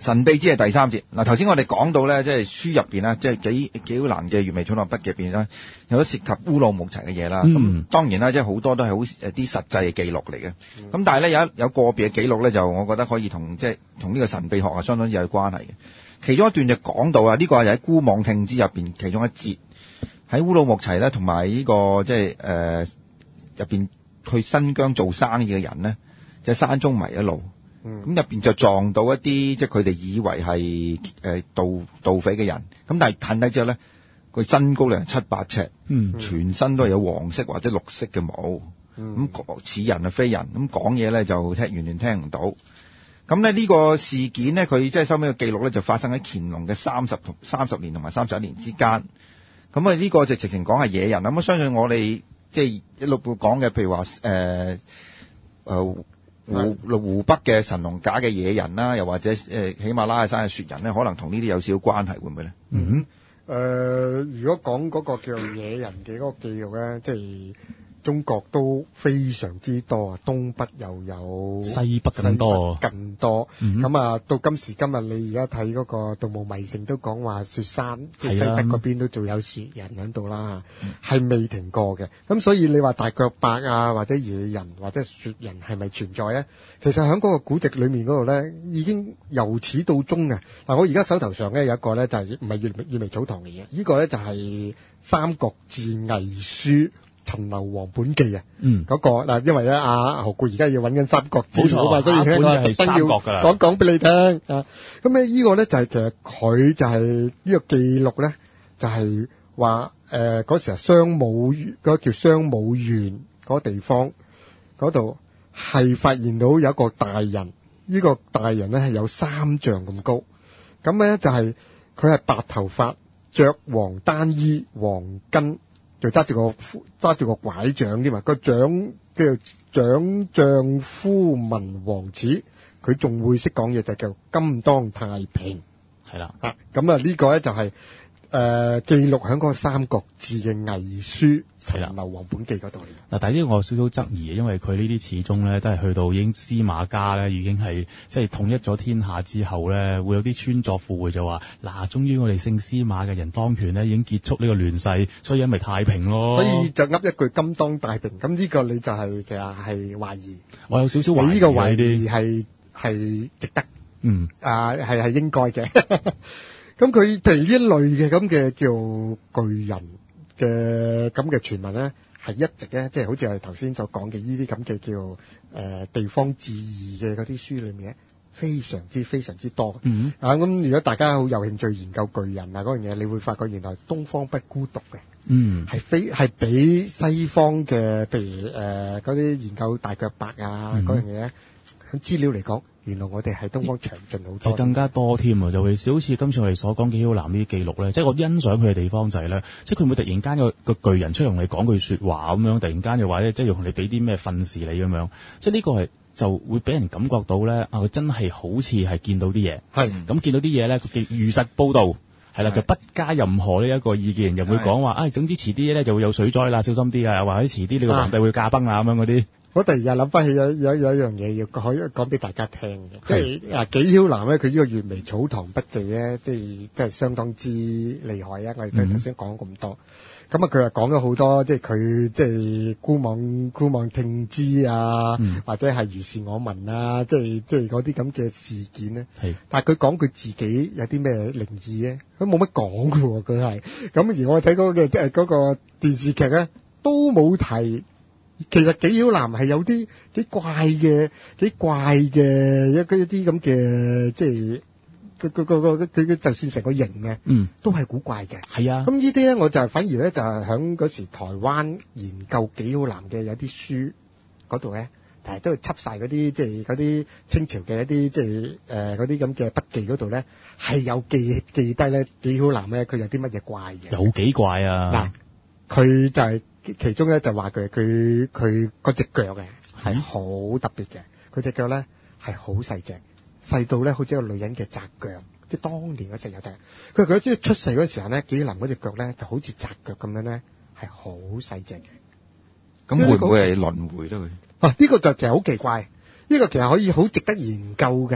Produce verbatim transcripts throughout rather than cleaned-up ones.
神秘之夜第三節。嗱，頭先我哋講到咧，即係書入邊啦，即係紀紀曉嵐嘅《閱微草堂筆記》入邊咧，有啲涉及烏魯木齊嘅嘢啦。咁、 嗯、 當然啦，即係好多都係好誒啲實際嘅記錄嚟嘅。咁、嗯、但係咧有一有個別嘅記錄咧，就我覺得可以同即係同呢個神秘學係相當之有關係嘅。其中一段就講到啊，呢、這個係喺姑妄聽之入邊其中一節，喺烏魯木齊咧同埋呢個即係誒入邊去新疆做生意嘅人咧，就喺山中迷一路。咁入邊就撞到一啲即係佢哋以為係誒盜盜匪嘅人，咁但係近睇之後咧，佢身高咧七八尺，嗯，全身都係有黃色或者綠色嘅毛，咁、嗯、似人啊非人，咁講嘢咧就聽完全聽唔到。咁咧呢個事件咧，佢即係收尾嘅記錄咧，就發生喺乾隆嘅三十同三十年同埋三十一年之間。咁啊呢個就直情講係野人。咁我相信我哋即係一路會講嘅，譬如話誒誒。呃呃湖湖北嘅神農架嘅野人啦，又或者誒喜馬拉雅山嘅雪人咧，可能同呢啲有少少關係，會唔會咧？ 嗯，誒、呃，如果講嗰個叫做野人嘅嗰個記錄咧，即係中國都非常之多啊，東北又有， 西北更多， 更多。咁、嗯、啊，到今時今日，你而家睇嗰個《盜墓迷城》都講話雪山，即係西北嗰邊都仲有雪人喺度啦，係、嗯、未停過嘅。咁所以你話大腳白啊，或者野人或者雪人係咪存在咧？其實喺嗰個古籍裏面嗰度咧，已經由始到終嘅。嗱，我而家手頭上咧有一個咧就係唔係閱閱微草堂嘅嘢，呢、這個咧就係《三國志偽書》。陳留王本紀啊，嗯，嗰、那個嗱，因為咧阿何故而家要揾緊三國志啊嘛，所以咧我特登要講講俾你聽啊。咁咧呢個咧就係、是、其實佢就係呢個記錄咧，就係話誒嗰時啊商武嗰、那個、叫商武縣嗰個地方嗰度係發現到有一個大人，呢、這個大人咧係有三丈咁高，咁咧就係佢係白頭髮，着黃單衣，黃巾。就揸住個揸住個拐杖添嘛，個掌叫做掌丈夫文王祠，佢仲會識講嘢，就叫金當太平，係啦，啊咁啊呢個咧就係、是、誒、呃、記錄喺嗰個《三國志》嘅偽書陳留王本紀嗰度。 嗱，但係呢個我有少少質疑，因為佢呢啲始終咧都係去到已經司馬家咧已經係即係統一咗天下之後咧，會有啲穿鑿附會就話嗱，終於我哋姓司馬嘅人當權咧，已經結束呢個亂世，所以因為太平咯。 所以就噏一句金當太平，咁呢個你就係、是、其實係懷疑。 我有少少懷疑。 呢個懷疑係係值得，嗯啊係係應該嘅。咁佢譬如呢一類嘅咁嘅叫巨人嘅咁嘅傳聞咧，係一直咧，即係好似我哋頭先所講嘅呢啲咁嘅叫誒、呃、地方志異嘅嗰啲書裏面咧，非常之非常之多。嗯啊，咁如果大家好有興趣研究巨人啊嗰樣嘢，你會發覺原來東方不孤獨嘅，嗯，係非係比西方嘅譬如誒嗰啲研究大腳白啊嗰、嗯、樣嘢咧，喺資料嚟講。原來我哋喺東方詳盡好多， 係更加多添啊！尤其是好似今次我哋所講紀曉嵐呢啲記錄咧，即係我欣賞佢嘅地方就係、是、咧，即係佢唔會突然間有個巨人出嚟同你講句說話咁樣，突然間又話咧，即係要同你俾啲咩訓示你咁樣，即係呢個係就會俾人感覺到咧，啊佢真係好似係見到啲嘢，係咁見到啲嘢咧，佢如實報導，係啦，就不加任何呢一個意見，又會講話，啊總之遲啲咧就會有水災啦，小心啲啊，或者遲啲你個皇帝會駕崩啊咁樣嗰啲。 我突然間諗翻起有有有一樣嘢要可以講俾大家聽嘅，即係啊紀曉嵐咧，佢呢個閱微草堂筆記咧，即係即係相當之厲害啊！我哋頭先講咁多，咁啊佢又講咗好多，即係佢即係姑妄姑妄聽之啊，嗯、或者係如是我聞啊，即係即係嗰啲咁嘅事件咧。係，但係佢講佢自己有啲咩靈異咧，佢冇乜講㗎喎，佢係咁而我睇嗰嘅即係嗰個電視劇咧都冇提。其實紀曉嵐係有啲幾怪嘅，幾怪嘅一啲一啲咁嘅，即係佢佢佢佢佢就算成個型嘅，嗯，都係古怪嘅。係啊，咁呢啲咧，我就反而咧就係喺嗰時台灣研究紀曉嵐嘅有啲書嗰度咧，但係都係輯晒嗰啲即係嗰啲清朝嘅一啲即係誒嗰啲咁嘅筆記嗰度咧，係有記記低咧紀曉嵐咧佢有啲乜嘢怪嘅。 有幾怪啊！ 嗱，佢就係、是。其中咧就話佢佢佢嗰隻腳嘅係好特別嘅，佢隻腳咧係好細隻，細到咧好似一個女人嘅窄腳，即係當年嗰隻有隻。佢佢即係出世嗰時候咧，紀曉嵐嗰隻腳咧就好似窄腳咁樣咧，係好細隻嘅。 咁會唔會係輪迴咧？佢啊呢、這個就其實好奇怪，呢、這個其實可以好值得研究嘅。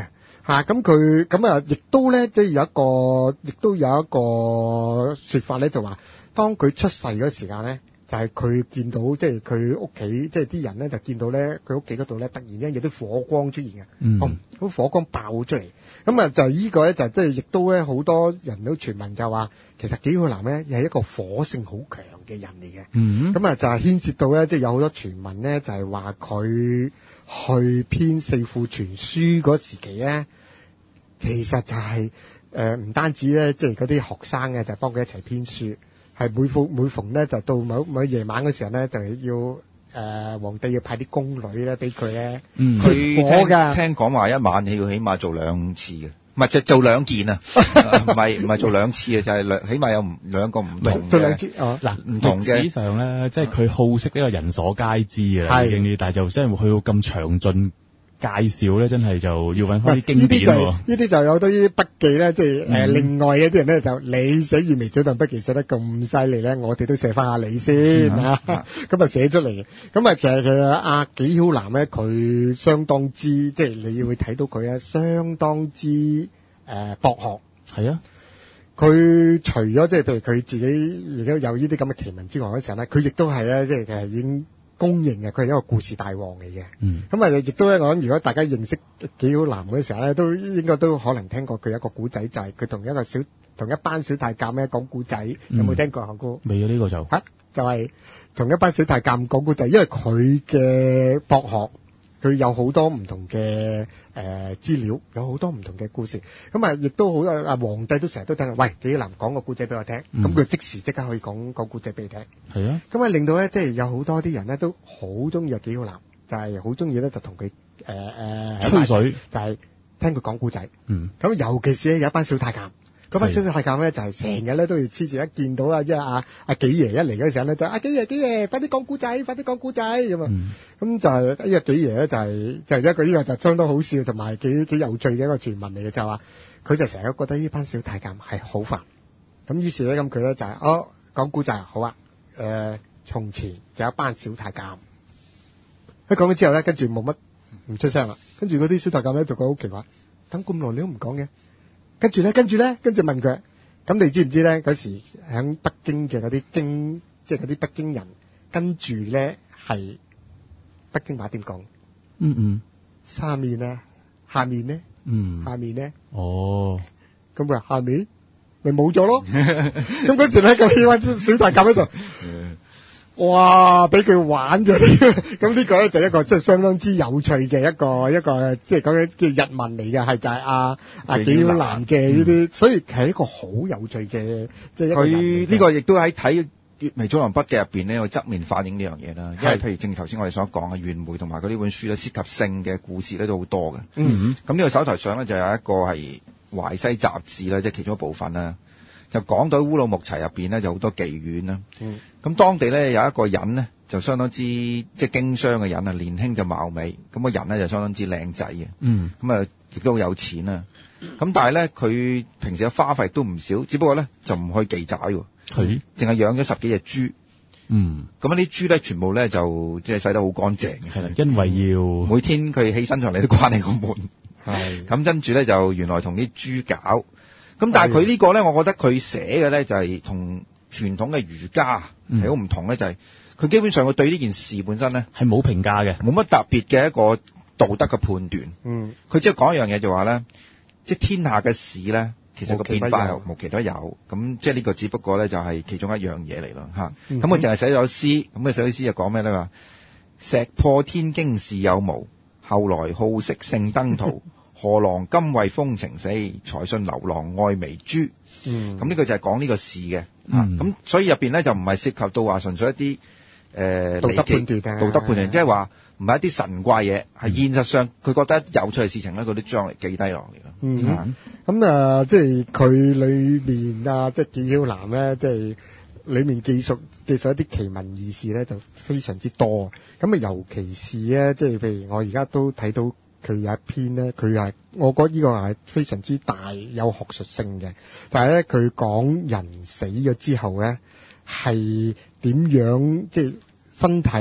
嚇，咁佢咁啊，亦都咧，即係有一個，亦都有一個説法咧，就話當佢出世嗰時間咧，就係、是、佢見到即係佢屋企，即係啲人咧就見到咧佢屋企嗰度咧突然間有啲火光出現嘅， 嗯， 好、哦、火光爆出嚟，咁啊就係呢個咧就即係亦都咧好多人都傳聞就話，其實紀曉嵐咧係一個火性好強嘅人嚟嘅， 嗯， 咁啊就係牽涉到咧，即係有好多傳聞咧，就係話佢去編四庫全書嗰時期咧，其實就係誒唔單止咧，即係嗰啲學生嘅就幫佢一齊編書，係每逢每逢咧就到某某夜晚嘅時候咧，就係要誒、呃、皇帝要派啲宮女咧俾佢咧， 嗯， 佢火㗎， 聽講話一晚要起碼做兩次嘅，唔係就做兩件啊，唔係唔係做兩次啊，就係兩起碼有唔兩個唔同嘅做兩次哦， 嗱， 唔同嘅歷史上咧，即係佢好色呢個人所皆知嘅啦， 係已經，但係就真係去到咁詳盡介紹咧，真係就要揾翻啲經呢啲就係典喎。 呢啲就有好多啲筆記咧，即係誒、呃嗯另外一啲人咧就你寫《閱微草堂筆記》寫得咁犀利咧，我哋都寫翻下你先嗯啊，咁啊寫出嚟。咁啊其實其實阿紀曉嵐咧，佢相當之即係你會睇到佢咧，相當之誒、呃、博學。 係啊， 佢除咗即係譬如佢自己而家有呢啲咁嘅奇聞之外嘅時候咧，佢亦都係咧即係其實已經公認嘅，佢係一個故事大王嚟嘅。 嗯， 咁啊，亦都咧，我諗如果大家認識紀曉嵐嗰時候咧，都應該都可能聽過佢一個古仔，就係佢同一個小同一班小太監咧講古仔，有冇聽過學哥？ 未啊，呢個就嚇、就係、同一班小太監講古仔，因為佢嘅博學，佢有好多唔同嘅誒資料，有好多唔同嘅故事。咁啊，亦都好啊，皇帝都成日都聽，喂，紀曉嵐講個古仔俾我聽，咁佢、 嗯即時即刻可以講講古仔俾你聽。 係啊， 咁啊，令到咧，即係有好多啲人咧都好中意阿紀曉嵐，就係好中意咧，就同佢誒誒吹水， 就係聽佢講故仔。 嗯， 咁尤其是咧有一班小太監，嗰班小太監咧就係成日咧都要黐住，一見到啊，即係阿阿紀爺一嚟嗰時候咧，就阿紀爺紀爺，快啲講故仔，快啲講故仔咁啊！ 嗯， 咁就係呢個紀爺咧，就係就係一個呢個就相當好笑同埋幾幾有趣嘅一個傳聞嚟嘅，就話佢就成日覺得呢班小太監係好煩。咁於是咧，咁佢咧就係哦講故仔好啊，誒。從前就有一班小太監，一講咗之後咧，跟住冇乜唔出聲啦。跟住嗰啲小太監咧就覺得好奇怪，等咁耐你都唔講嘅。跟住咧，跟住咧，跟住問佢，咁你知唔知咧？嗰時喺北京嘅嗰啲京，即係嗰啲北京人，跟住咧係北京話點講？ 嗯嗯， 下面咧，下面咧， 嗯， 下面咧， 哦， 咁佢話下面咪冇咗咯。咁嗰時咧，咁呢班小太監喺度。哇！俾佢玩咗啲，咁呢個咧就一個即係相當之有趣嘅一個一個即係講緊叫日文嚟嘅，係就係阿阿紀曉嵐嘅呢啲，所以係一個好有趣嘅即係一個人嚟嘅。 佢呢個亦都喺睇《閱微草堂筆記》入邊咧，有側面反映呢樣嘢啦。因為譬如正如頭先我哋所講嘅《袁枚》同埋佢呢本書咧，涉及性嘅故事咧都好多嘅。 嗯， 咁呢個手頭上咧就有一個係淮西雜誌啦，即係其中一部分啦。就講到烏魯木齊入邊咧，就好多妓院啦。 嗯， 咁當地咧有一個人咧，就相當之即係經商嘅人啊，年輕就貌美，咁個人咧就相當之靚仔嘅。 嗯， 咁啊，亦都好有錢啊。咁但係咧，佢平時嘅花費都唔少，只不過咧就唔去妓寨喎， 係， 淨係養咗十幾隻豬。 嗯， 咁啲豬咧全部咧就即係洗得好乾淨嘅。 係啦，因為要每天佢起身上嚟都關你個門。 係。 咁跟住咧就原來同啲豬搞。咁但係佢呢個咧，我覺得佢寫嘅咧就係同傳統嘅儒家係好唔同咧，就係佢基本上佢對呢件事本身咧係冇評價嘅， 冇乜特別嘅一個道德嘅判斷。 嗯， 佢即係講一樣嘢就話咧，即係天下嘅事咧，其實個變化係無奇都有。咁即係呢個只不過咧就係其中一樣嘢嚟咯嚇。咁佢淨係寫咗詩，咁佢寫咗詩就講咩咧話？石破天驚事有無，後來好色性登徒。何郎今為風情死，才信劉郎愛微豬。 嗯， 咁呢個就係講呢個事嘅。咁、 嗯、 所以入邊咧就唔係涉及到話純粹一啲誒、呃、 道德判斷、啊、 道德判斷，即係話唔係一啲神怪嘢，係現實上佢覺得有趣嘅事情咧，佢都將嚟記低落嚟咯。 嗯，咁啊、 嗯呃，即係佢裏面啊，即係紀曉嵐咧，即係裏面記述記述一啲奇聞異事咧，就非常之多。咁啊，尤其是咧，即係譬如我而家都睇到。佢有一篇咧，佢係我覺得呢個係非常之大有學術性嘅，但係咧佢講人死咗之後咧係點樣即係身體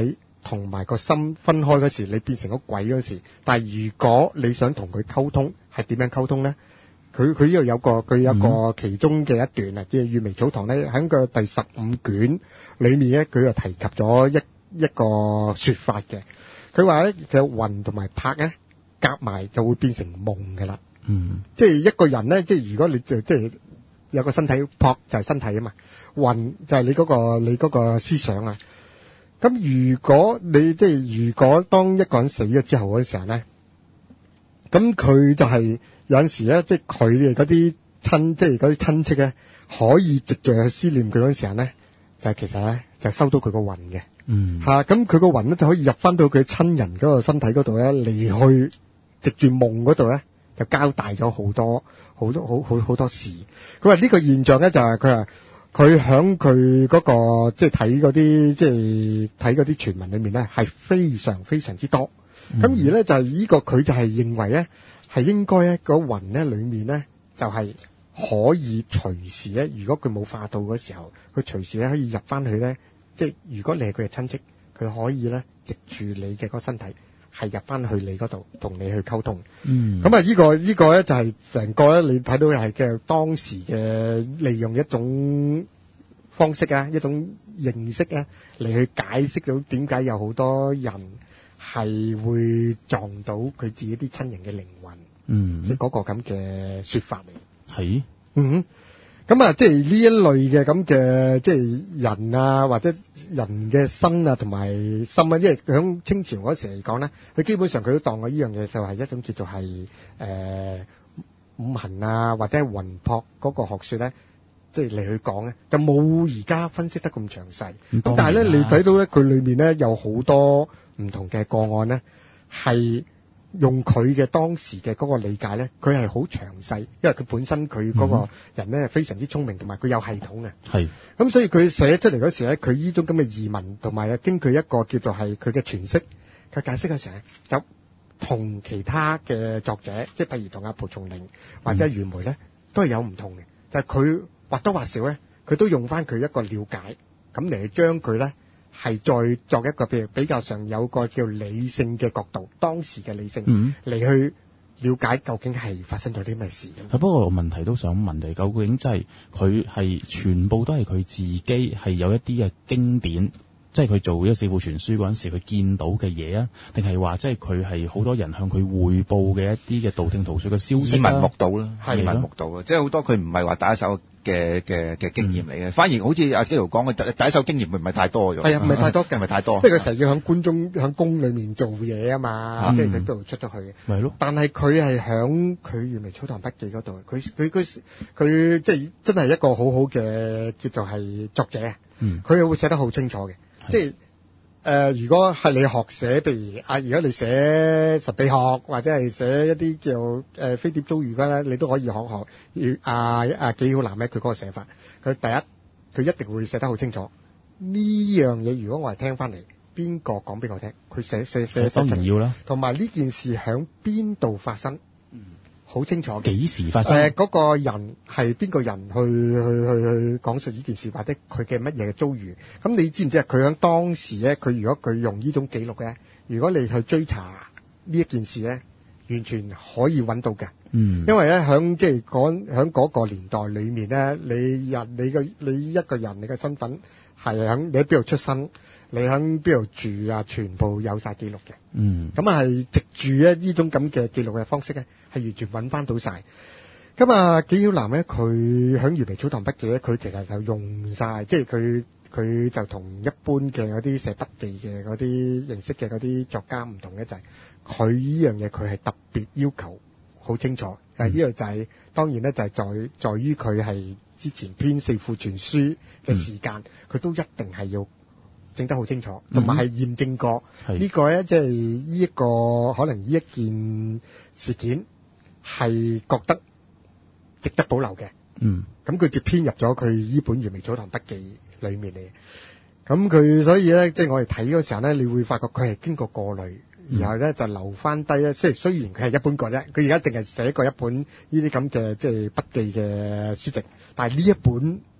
同埋個心分開嗰時，你變成個鬼嗰時，但係如果你想同佢溝通，係點樣溝通咧？佢佢呢度有個佢有個其中嘅一段啊，即係《月眉草堂》咧，喺個第十五卷裏面咧，佢就提及咗一一個說法嘅。佢話咧，其實魂同埋魄咧夾埋就會變成夢噶啦。 嗯， 即係一個人咧，即係如果你就即係有個身體，魄就係身體啊嘛，魂就係你嗰個你嗰個思想啊。咁如果你即係如果當一個人死咗之後嗰時候咧，咁佢就係有陣時咧，即係佢哋嗰啲親，即係嗰啲親戚咧，可以直接去思念佢嗰陣時候咧，就係其實咧就收到佢個魂嘅。 嗯， 吓咁佢個魂咧就可以入翻到佢親人嗰個身體嗰度咧，離去藉住夢嗰度咧，就交代咗好多好多好好好多事。佢話呢個現象咧就係佢話佢響佢嗰個即係睇嗰啲即係睇嗰啲傳聞裏面咧係非常非常之多。咁、嗯、而咧就係呢個佢就係認為咧係應該咧個魂咧裏面咧就係可以隨時咧，如果佢冇化到嗰時候，佢隨時咧可以入翻去咧。即係如果你係佢嘅親戚，佢可以咧藉住你嘅個身體係入翻去你嗰度同你去溝通。 嗯， 咁啊呢個呢個咧就係成個咧你睇到係嘅當時嘅利用一種方式啊，一種形式啊嚟去解釋到點解有好多人係會撞到佢自己啲親人嘅靈魂。 嗯， 即係嗰個咁嘅說法嚟。 係， 嗯。咁啊，即係呢一類嘅咁嘅，即係人啊，或者人嘅身啊，同埋心啊，因為響清朝嗰時嚟講咧，佢基本上佢都當我呢樣嘢就係一種叫做係誒、呃、五行啊，或者係魂魄嗰個學說咧，即係嚟去講咧，就冇而家分析得咁詳細。咁但係咧，你睇到咧，佢裏面咧有好多唔同嘅個案咧，係用佢嘅當時嘅嗰個理解咧，佢係好詳細，因為佢本身佢嗰個人咧係非常之聰明，同埋佢有系統嘅。 係。 咁所以佢寫出嚟嗰時咧，佢呢種咁嘅異文，同埋經佢一個叫做係佢嘅詮釋，佢解釋嘅時候就同其他嘅作者，即係譬如同阿蒲松齡或者余梅咧，都係有唔同嘅。就係佢或多或少咧，佢都用翻佢一個了解，咁嚟將佢咧。係再作一個譬如比較上有個叫理性嘅角度，當時嘅理性嚟去了解究竟係發生咗啲咩事。 不過我問題都想問你，究竟真係佢係全部都係佢自己係有一啲嘅經典，即係佢做呢四部傳書嗰陣時佢見到嘅嘢啊，定係話即係佢係好多人向佢匯報嘅一啲嘅道聽途說嘅消息耳聞目睹啦，耳係聞目睹啊，即係好多佢唔係話第一手嘅嘅嘅經驗嚟嘅，反而好似阿基圖講嘅第一手經驗唔係太多嘅。 係啊，唔係太多嘅， 唔係太多。 即係佢成日要喺觀中喺宮裏面做嘢啊嘛，即係佢度出咗去嘅。 係咯。 但係佢係響佢《月眉草堂筆記》嗰度，佢佢佢佢即係真係一個好好嘅叫做係作者啊。嗯。佢又會寫得好清楚嘅，即係。誒、呃，如果係你學寫，譬如啊，如果你寫神秘學或者係寫一啲叫誒、呃、飛碟遭遇嘅咧，你都可以學學阿阿紀曉嵐咧，佢嗰個寫法。佢第一，佢一定會寫得好清楚。呢樣嘢如果我係聽翻嚟，邊個講俾我聽？佢寫寫寫當然要啦。同埋呢件事響邊度發生？嗯。好清楚， 幾時發生？ 誒、呃，嗰、那個人係邊個人去去去去講述呢件事，或者佢嘅乜嘢嘅遭遇？咁你知唔知啊？佢喺當時咧，佢如果佢用呢種記錄咧，如果你去追查呢一件事咧，完全可以揾到嘅。嗯，因為咧喺即係講喺嗰個年代裏面咧，你人你嘅你一個人你嘅身份係喺你喺邊度出生，你喺邊度住啊，全部有晒記錄嘅。嗯，咁啊係藉住咧呢種咁嘅記錄嘅方式咧，係完全揾翻到晒。咁啊紀曉嵐咧，佢喺《月眉草堂筆記》咧，佢其實就用晒，即係佢佢就同一般嘅嗰啲寫筆記嘅嗰啲形式嘅嗰啲作家唔同嘅就係，佢呢樣嘢佢係特別要求好清楚。但係呢個就係、是、當然咧，就係在在於佢係之前編四庫傳書嘅時間，佢、嗯、都一定係要整得好清楚，同埋係驗證過、嗯、呢個咧，即係呢一個可能呢一件事件係覺得值得保留嘅。嗯，咁佢就編入咗佢呢本《月眉草堂筆記》裏面嚟。咁佢所以咧，即係我哋睇嗰時候咧，你會發覺佢係經過過濾。然後咧就留翻低咧，即係雖然佢係一本個啫，佢而家淨係寫過一本呢啲咁嘅即係筆記嘅書籍，但係呢一本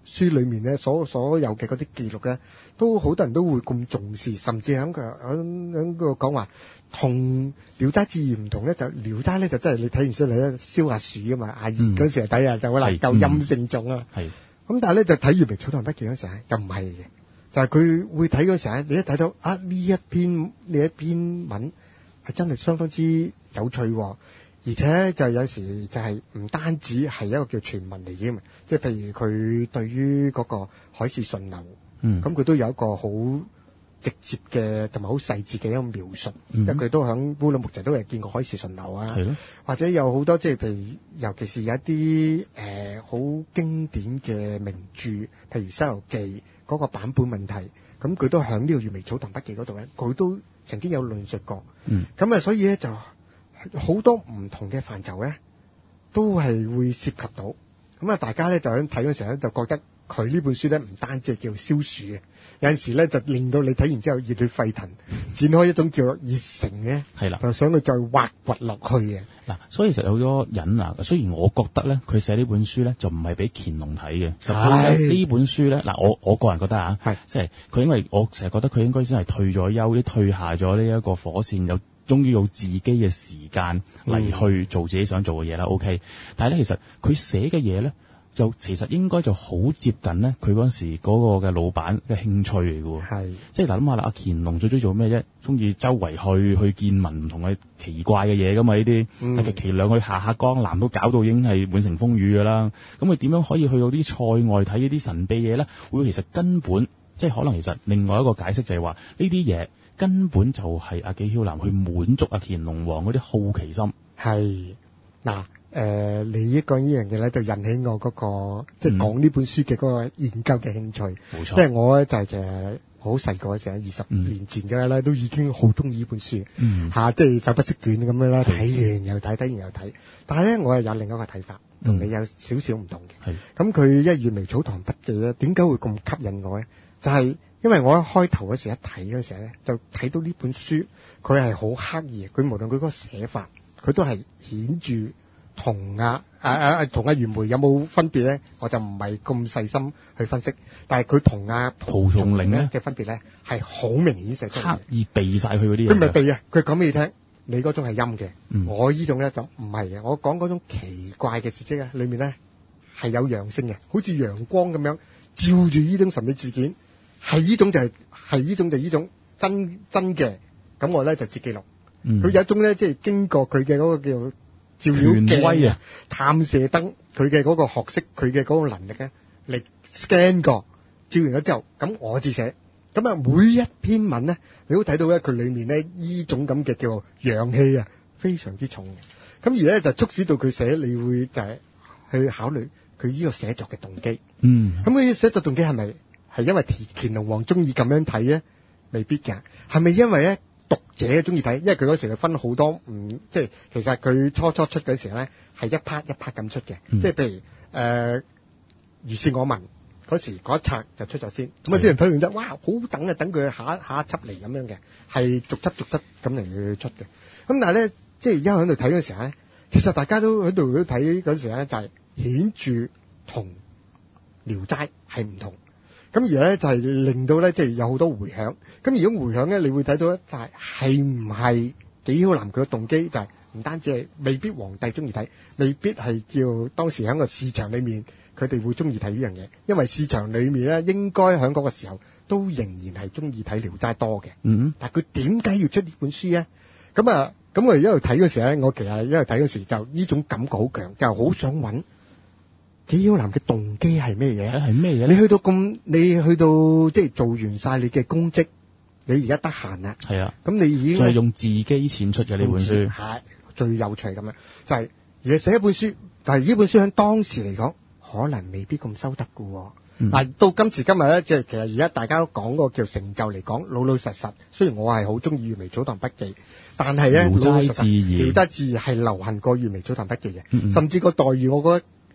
書裏面咧，所所有嘅嗰啲記錄咧，都好多人都會咁重視，甚至喺佢喺喺個講話同《聊齋志異》唔同咧，就《聊齋》咧就真係你睇完書你咧燒下薯啊嘛，阿熱嗰時候睇啊就可能夠陰性重啊。 係咁，但係咧就睇《閱微草堂筆記》嗰時候就唔係嘅，就係佢會睇嗰時候，你一睇到啊呢一篇呢一篇文係真係相當之有趣喎。而且就有時就係唔單止係一個叫傳聞嚟嘅嘛，即係譬如佢對於嗰個海市蜃樓， 嗯， 咁佢都有一個好直接嘅同埋好細緻嘅一個描述， 嗯、 因為佢都喺烏魯木齊都係見過海市蜃樓啊， 係咯，或者有好多即係譬如，尤其是有一啲誒好經典嘅名著，譬如《西遊記》嗰個版本問題，咁佢都喺呢個《閱微草堂筆記》嗰度咧，佢都曾經有論述過， 嗯， 咁啊，所以咧就。好多唔同嘅範疇咧，都係會涉及到。咁啊，大家咧就喺睇嗰時候咧，就覺得佢呢本書咧唔單止係叫消暑嘅，有陣時咧就令到你睇完之後熱血沸騰，展開一種叫熱誠嘅， 係啦， 就想去再挖掘落去嘅。 嗱，所以其實有好多人啊，雖然我覺得咧，佢寫呢本書咧就唔係俾乾隆睇嘅，實際呢本書咧，嗱我我個人覺得啊，係即係佢因為我成日覺得佢應該先係退咗休，啲退下咗呢一個火線有。終於有自己嘅時間嚟去做自己想做嘅嘢啦。OK，但係咧，其實佢寫嘅嘢咧，就其實應該就好接近咧佢嗰陣時嗰個嘅老闆嘅興趣嚟嘅喎。係，即係嗱諗下啦，阿乾隆最中意做咩啫？中意周圍去去見聞唔同嘅奇怪嘅嘢噶嘛？呢啲係極其量去下下江南都搞到已經係滿城風雨噶啦。咁佢點樣可以去到啲塞外睇呢啲神秘嘢咧？會其實根本即係可能其實另外一個解釋就係話呢啲嘢。根本就係阿紀曉嵐去滿足阿乾隆王嗰啲好奇心。係嗱，誒，你一講呢樣嘢咧，就引起我嗰、那個即係講呢本書嘅嗰個研究嘅興趣。冇錯，因為我咧就係其實好細個嘅時候，二十年前嘅咧，都已經好中意呢本書。嗯，嚇、啊，即係手不釋卷咁樣啦，睇完又睇，睇完又睇。但係咧，我係有另一個睇法，同你有少少唔同嘅。係、嗯，咁佢一《閱微草堂筆記》咧，點解會咁吸引我咧？就係、是。因為我一開頭嗰時一睇嗰時咧，就睇到呢本書，佢係好刻意，佢無論佢嗰個寫法，佢都係顯著同啊啊啊同阿袁枚有冇分別咧，我就唔係咁細心去分析。但係佢同阿蒲松齡咧嘅分別咧，係好明顯寫出嚟，刻意避晒佢嗰啲嘢。佢唔係避啊，佢講俾你聽，你嗰種係陰嘅，嗯、我呢種咧就唔係嘅。我講嗰種奇怪嘅事蹟咧，裏面咧係有陽性嘅，好似陽光咁樣照住呢種神秘事件。係呢種就係係呢種就呢種真真嘅，咁我咧就截記錄。佢、嗯、有一種咧，即係經過佢嘅嗰個叫照妖鏡啊、探射燈，佢嘅嗰個學識，佢嘅嗰個能力咧，嚟 scan 過，照完咗之後，咁我至寫。咁啊，每一篇文咧，你都睇到咧，佢裏面咧呢種咁嘅叫陽氣啊，非常之重嘅。咁而咧就促使到佢寫，你會就係去考慮佢呢個寫作嘅動機。嗯。咁佢寫作動機係咪？係因為乾隆王中意咁樣睇咧，未必㗎。係咪因為咧讀者中意睇？因為佢嗰時就分好多唔，即係其實佢初初出嗰時咧係一 part 一 part 咁出嘅。嗯、即係譬如誒、呃，如是我聞嗰時嗰一冊就出咗先。咁啊啲人睇完之後，哇，好等啊，等佢下一下一輯嚟咁樣嘅，係逐輯逐輯咁嚟去出嘅。咁但係咧，即係而家喺度睇嗰時候咧，其實大家都喺度睇嗰時咧，就係顯著同聊齋係唔同。咁而咧就係令到咧，即係有好多回響。咁如果回響咧，你會睇到咧，就係係唔係紀曉嵐佢嘅動機就係唔單止係未必皇帝中意睇，未必係叫當時喺個市場裏面佢哋會中意睇呢樣嘢，因為市場裏面咧應該喺嗰個時候都仍然係中意睇聊齋多嘅。嗯，但係佢點解要出呢本書咧？咁啊，咁我一路睇嗰時咧，我其實一路睇嗰時就呢種感覺好強，就好想揾紀曉嵐嘅動機係咩嘢？係咩嘢？你去到咁，你去到即係做完晒你嘅功績，你而家得閒啦。係啊，咁你已經就係用自己錢出嘅呢本書，係最有趣咁樣。就係而寫一本書，但係呢本書喺當時嚟講，可能未必咁收得㗎喎。嗱、嗯，到今時今日咧，即係其實而家大家都講嗰個叫成就嚟講，老老實實。雖然我係好中意《閱微草堂筆記》，但係咧，《聊齋志異》《聊齋志異》係流行過《閱微草堂筆記》嘅，嗯嗯甚至個待遇我覺得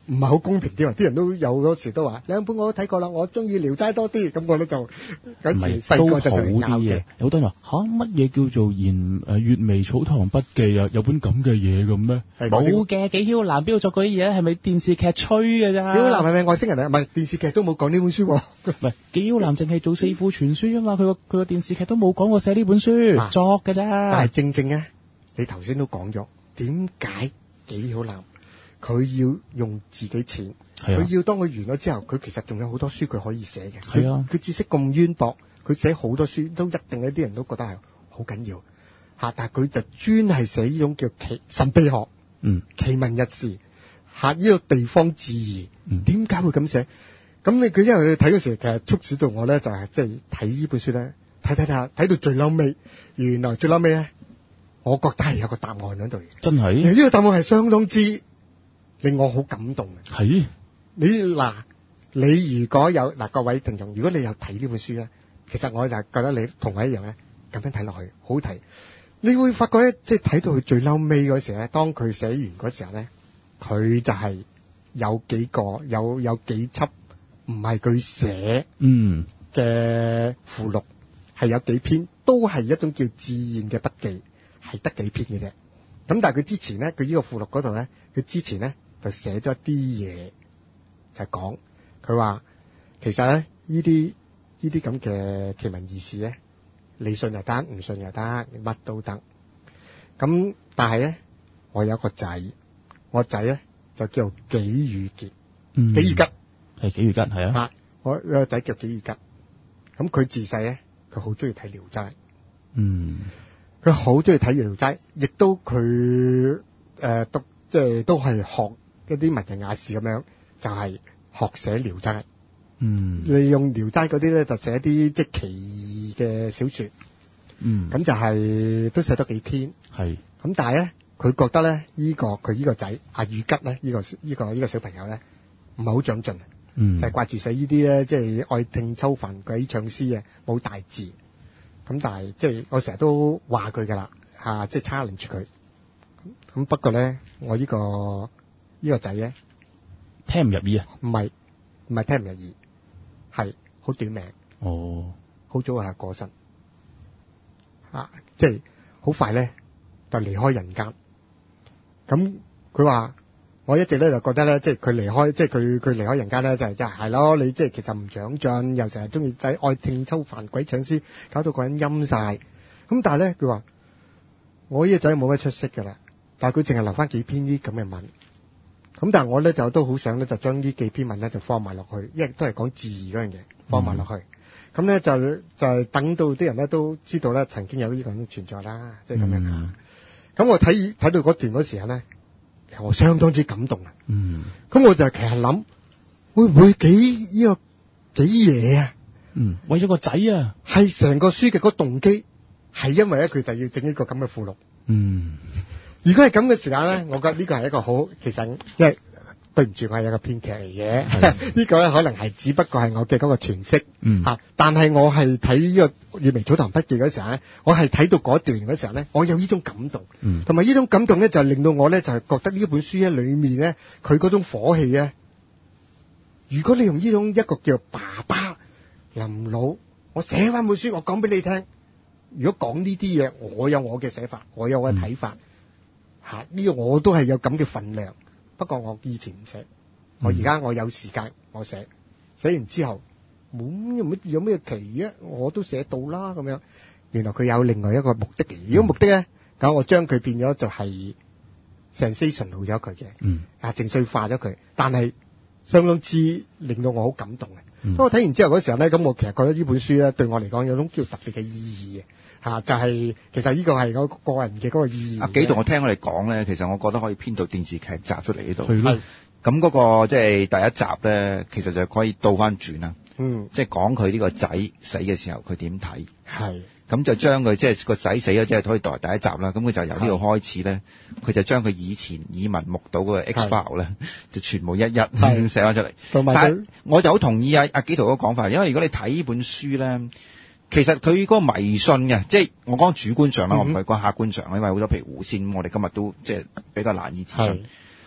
唔係好公平啲，啲人都有嗰時都話兩本我都睇過啦，我中意《聊齋》多啲，咁我咧就嗰時細個就好同啲嘅。有好多人話嚇乜嘢叫做言誒閱微草堂筆記啊？有本咁嘅嘢咁咩？冇嘅，紀曉嵐邊度作過啲嘢？係咪電視劇吹嘅咋？ 紀曉嵐係咪外星人啊？唔係電視劇都冇講呢本書喎。 唔係紀曉嵐淨係做四庫全書啊嘛，佢個佢個電視劇都冇講過寫呢本書，啊、作嘅咋。 但係正正咧，你頭先都講咗，點解紀曉嵐佢要用自己錢？佢、啊、要當佢完咗之後，佢其實仲有好多書佢可以寫嘅。係啊，佢知識咁淵博，佢寫好多書都一定有啲人都覺得係好緊要嚇。但係佢就專係寫呢種叫奇神秘學，嗯，奇聞逸事嚇，呢個地方志異。點解會咁寫？咁你佢因為佢睇嗰時，其實促使到我咧就係即係睇呢本書咧，睇睇睇睇到最嬲尾，原來最嬲尾咧，我覺得係有個答案喺度。 真係呢個答案係相當之令我好感動嘅。係你嗱，你如果有嗱各位聽眾，如果你有睇呢本書咧，其實我就覺得你同我一樣咧，咁樣睇落去好睇。你會發覺咧，即係睇到佢最嬲尾嗰時咧，當佢寫完嗰時候咧，佢就係有幾個有有幾輯唔係佢寫嗯嘅附錄，係有幾篇都係一種叫自然嘅筆記，係得幾篇嘅啫。咁但係佢之前咧，佢呢個附錄嗰度咧，佢之前咧就寫咗啲嘢。就講佢話，其實咧呢啲呢啲咁嘅奇聞異事咧，你信又得，唔信又得，乜都得。咁但係咧，我有個仔，我仔咧就叫做紀宇傑，紀宇吉係紀宇吉係啊。 我有個仔叫紀宇吉，咁佢自細咧，佢好中意睇《聊齋》。嗯，佢好中意睇《聊齋》，亦都佢誒、呃、讀即係都係學一啲文人雅士咁樣。就係、是、學寫聊齋，嗯，利用聊齋嗰啲咧就寫一啲即係奇異嘅小說，嗯，咁就係都寫咗幾篇，係，咁但係咧佢覺得咧呢、這個佢呢個仔阿宇吉咧呢、這個呢、這個呢、這個小朋友咧唔係好長進，嗯，就係掛住寫呢啲咧即係愛聽秋帆鬼唱詩啊，冇大字，咁但係即係我成日都話佢噶啦嚇，即係 challenge 住佢，咁不過咧我呢、這個呢、這個仔咧。 聽唔入耳啊？ 唔係唔係聽唔入耳，係好短命。 哦， 好早係過身，啊，即係好快咧就離開人間。咁佢話：我一直咧就覺得咧，即係佢離開，即係佢佢離開人間咧，就係即係係咯。你即係其實唔長進，又成日中意仔愛聽秋帆鬼唱詩，搞到個人陰晒。咁但係咧，佢話我呢個仔冇乜出息㗎啦，但係佢淨係留翻幾篇啲咁嘅文。咁但係我咧就都好想咧就將呢幾篇文咧就放埋落去，因為都係講字義嗰樣嘢，放埋落去。咁、嗯、咧就就係等到啲人咧都知道咧曾經有呢個人存在啦，即係咁樣。咁、嗯、我睇睇到嗰段嗰時候咧，其實我相當之感動啊。嗯。咁我就其實諗，會唔會幾呢、這個幾嘢啊？ 嗯。為咗個仔啊。 係成個書嘅嗰動機，係因為咧佢就要整一個咁嘅附錄。嗯。如果係咁嘅時間咧，我覺得呢個係一個好，其實因為對唔住，我係一個編劇嚟嘅，呢個咧可能係只不過係我嘅嗰個詮釋，嗯嚇。但係我係睇呢個《閱微草堂筆記》嗰時候咧，我係睇到嗰段嗰時候咧，我有呢種感動，嗯，同埋呢種感動咧就令到我咧就係覺得呢一本書咧裡面咧佢嗰種火氣咧，如果你用呢種一個叫爸爸臨老，我寫翻本書，我講俾你聽，如果講呢啲嘢，我有我嘅寫法，我有我嘅睇法。嗯吓、啊、呢、這個我都係有咁嘅分量，不過我以前唔寫，我而家我有時間我寫，寫完之後冇有咩有咩奇啊？我都寫到啦咁樣。原來佢有另外一個目的嘅，如果目的咧，咁我將佢變咗就係 sensational 咗佢嘅，嗯，啊情緒化咗佢，但係相當之令到我好感動嘅。當、嗯、我睇完之後嗰時候咧，咁我其實覺得呢本書咧對我嚟講有種叫特別嘅意義嘅。吓、啊，就係、是、其實呢個係我個人嘅嗰個意義。阿紀陶，我聽我哋講咧，其實我覺得可以編到電視劇集出嚟呢度。係咯。咁嗰個即係第一集咧，其實就可以倒翻轉啦。嗯。即係講佢呢個仔死嘅時候，佢點睇？係。咁就將佢即係個仔死咗，即係可以代第一集啦。咁佢就由呢度開始咧，佢就將佢以前耳聞目睹嗰個 X file 咧，就全部一一寫翻出嚟。同埋佢，我就好同意阿阿紀陶嗰個講法，因為如果你睇呢本書咧。其實佢嗰個迷信嘅，即係我講主觀上啦、嗯，我唔係講客觀上，因為好多譬如狐仙，我哋今日都即係比較難以置信。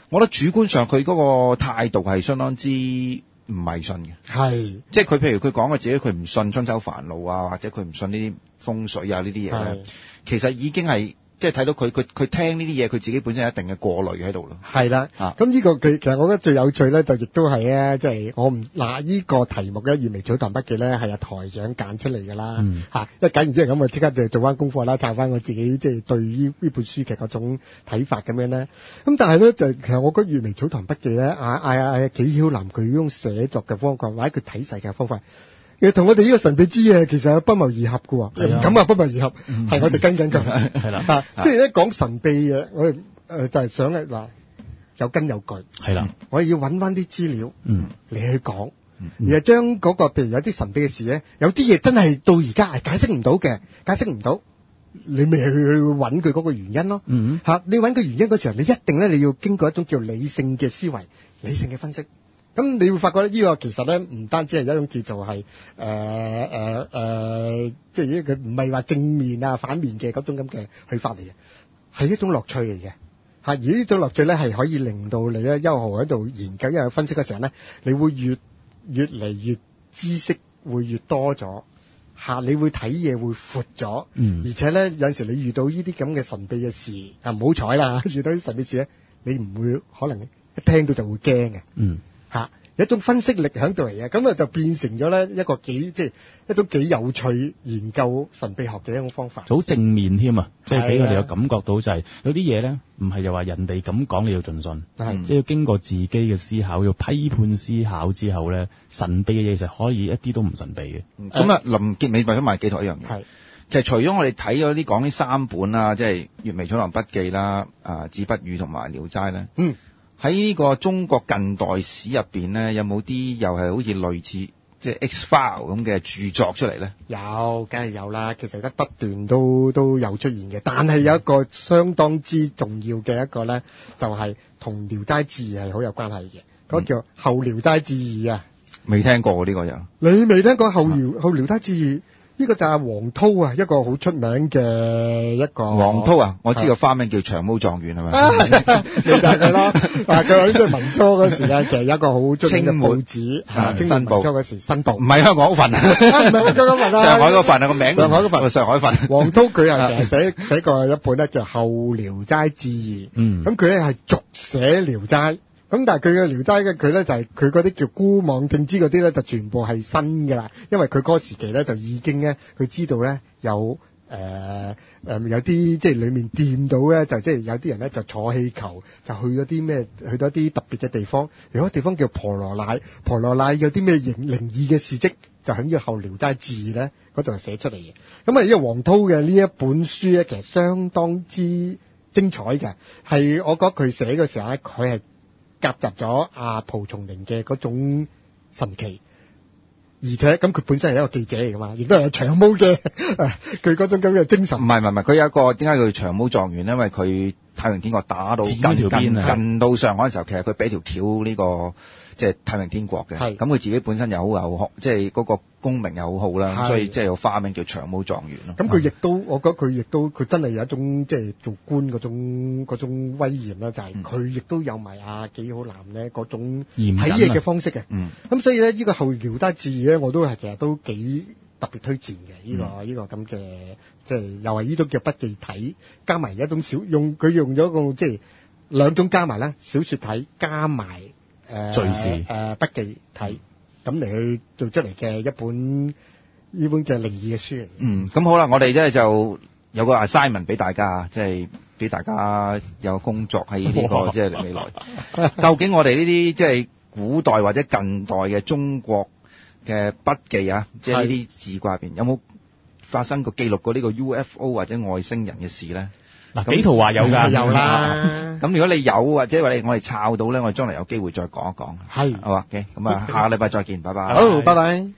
我覺得主觀上佢嗰個態度係相當之唔迷信嘅。 係， 即係佢譬如佢講佢自己佢唔信春秋繁露啊，或者佢唔信呢啲風水啊呢啲嘢咧，其實已經係。即係睇到佢佢佢聽呢啲嘢，佢自己本身有一定嘅過濾喺度咯。 係啦，咁呢、啊、個佢其實我覺得最有趣咧，就亦都係咧，即係我唔嗱呢個題目嘅《閱微草堂筆記》咧，係阿台長揀出嚟㗎啦。 嗯， 嚇一揀完之後咁，我即刻就做翻功課啦，抄翻我自己即係對於呢本書嘅嗰種睇法咁樣咧。咁但係咧就其實我覺得《閱微草堂筆記》咧，啊啊啊紀曉嵐佢嗰種寫作嘅方法，或者佢睇世界嘅方法。其實同我哋呢個神秘之夜其實有不謀而合嘅喎，唔敢話不謀而合，係、嗯、我哋跟緊佢，係啦，啊，即係一講神秘嘢，我哋誒、呃、就係、是、想咧嗱，有根有據，係啦，我哋要揾翻啲資料，嗯，嚟去講，嗯，而係將嗰個譬如有啲神秘嘅事咧，有啲嘢真係到而家係解釋唔到嘅，解釋唔到，你咪去去揾佢嗰個原因咯，嗯，嚇，你揾個原因嗰時候，你一定咧你要經過一種叫理性嘅思維、理性嘅分析。咁你會發覺呢個其實咧唔單止係一種叫做係誒誒誒，即係呢個唔係話正面啊反面嘅嗰種咁嘅去法嚟嘅，係一種樂趣嚟嘅嚇。而呢種樂趣咧係可以令到你咧一路喺度研究一路分析嘅時候咧，你會越越嚟越知識會越多咗嚇，你會睇嘢會闊咗，嗯，而且咧有陣時你遇到呢啲咁嘅神秘嘅事啊，唔好彩啦，遇到啲神秘事咧，你唔會可能一聽到就會驚嘅，嗯。嚇，有一種分析力喺度嚟嘅，咁啊就變成咗咧一個幾即係一種幾有趣研究神秘學嘅一種方法。 好正面添啊！即係俾佢哋有感覺到就係、是、有啲嘢咧，唔係又話人哋咁講你要盡信，係即係要經過自己嘅思考，要批判思考之後咧，神秘嘅嘢其實可以一啲都唔神秘嘅。咁、嗯、啊， 臨結尾為咗賣寄託一樣嘢。係，其實除咗我哋睇咗啲講呢三本啊，即係《閱微草堂筆記》啦、啊《子不語》同埋《聊齋》咧。嗯。喺呢個中國近代史入邊咧，有冇啲又係好似類似即係 X-File 咁嘅著作出嚟咧？ 有，梗係有啦。其實而家不斷都都有出現嘅，但係有一個相當之重要嘅一個咧，就係、是、同《聊齋志異》係好有關係嘅。嗰、嗯、個叫《後聊齋志異》啊，未聽過呢、這個又。 你未聽過後聊《後聊齋志異》？呢、這個就係黃濤啊，一個好出名嘅一個。 黃濤啊，我知個花名叫長毛狀元係咪？ 啊，你就係佢咯。嗱，佢喺即係民初嗰時咧，其實有一個好出名嘅報紙，係清末民初嗰時新報。唔係香港嗰份啊，唔係香港嗰份啊，上海嗰份啊，個名。上海嗰份，上海份。黃濤佢係其實寫寫過一本咧叫《後聊齋志異》。嗯。咁佢咧係續寫聊齋。咁但係佢嘅聊齋嘅佢咧就係佢嗰啲叫姑妄聽之嗰啲咧就全部係新㗎啦，因為佢嗰個時期咧就已經咧佢知道咧有誒誒、呃呃、有啲即係裡面掂到咧就即係有啲人咧就坐氣球就去咗啲咩去到一啲特別嘅地方，有個地方叫婆羅乃，婆羅乃有啲咩靈靈異嘅事蹟就喺呢個後聊齋志異咧嗰度寫出嚟嘅。咁啊呢個黃濤嘅呢一本書咧其實相當之精彩嘅，係我覺得佢寫嘅時候咧佢係夾雜咗阿蒲松齡嘅嗰種神奇，而且咁佢本身係一個記者嚟噶嘛，亦都係有長毛嘅，佢嗰種咁嘅精神。唔係唔係唔係，佢有一個點解佢長毛狀元咧？因為佢太平天國打到近近近到上海嘅時候，其實佢俾條橋呢個即係太平天國嘅。係咁，佢自己本身又好有即係嗰個功名又好好啦，所以即係有花名叫長毛狀元咯。咁佢亦都，我覺得佢亦都佢真係有一種即係做官嗰種嗰種威嚴啦，就係佢亦都有埋阿紀曉嵐咧嗰種睇嘢嘅方式嘅。嗯。咁所以咧，呢個後聊齋志異咧，我都係其實都幾特別推薦嘅。呢個呢個咁嘅即係又係呢種叫筆記體，加埋一種小用佢用咗個即係兩種加埋啦，小説體加埋誒敘事誒筆記體。咁嚟去做出嚟嘅一本呢本嘅靈異嘅書嚟。嗯，咁好啦，我哋咧就有個 assignment 俾大家，即係俾大家有工作喺呢、這個即係未來。究竟我哋呢啲即係古代或者近代嘅中國嘅筆記啊，即係呢啲字卦入邊有冇發生過記錄過呢個 U F O 或者外星人嘅事咧？嗱，紀陶話有㗎，有啦。咁如果你有或者話你我哋抄到咧，我哋將來有機會再講一講。係，好啊，嘅，咁啊，下個禮拜再見，拜拜。好，拜拜。